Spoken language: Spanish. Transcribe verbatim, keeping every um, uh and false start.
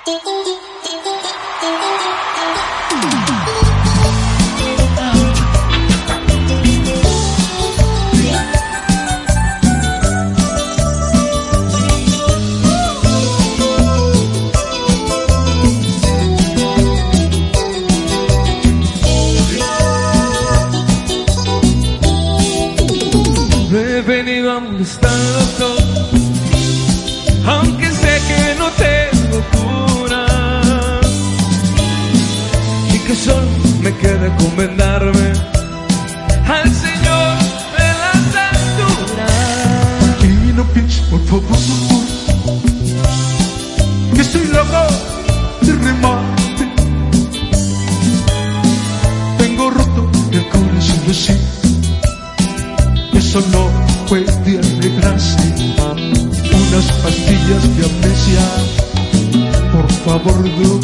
He venido a molestarte, aunque sé que no tengo cura y que solo me queda encomendarme al Señor de las alturas. Y no pienses, por favor, que estoy loco de remate. Tengo roto el corazón así. Eso no puede arreglarse. Unas pastillas de amnesia, por favor, no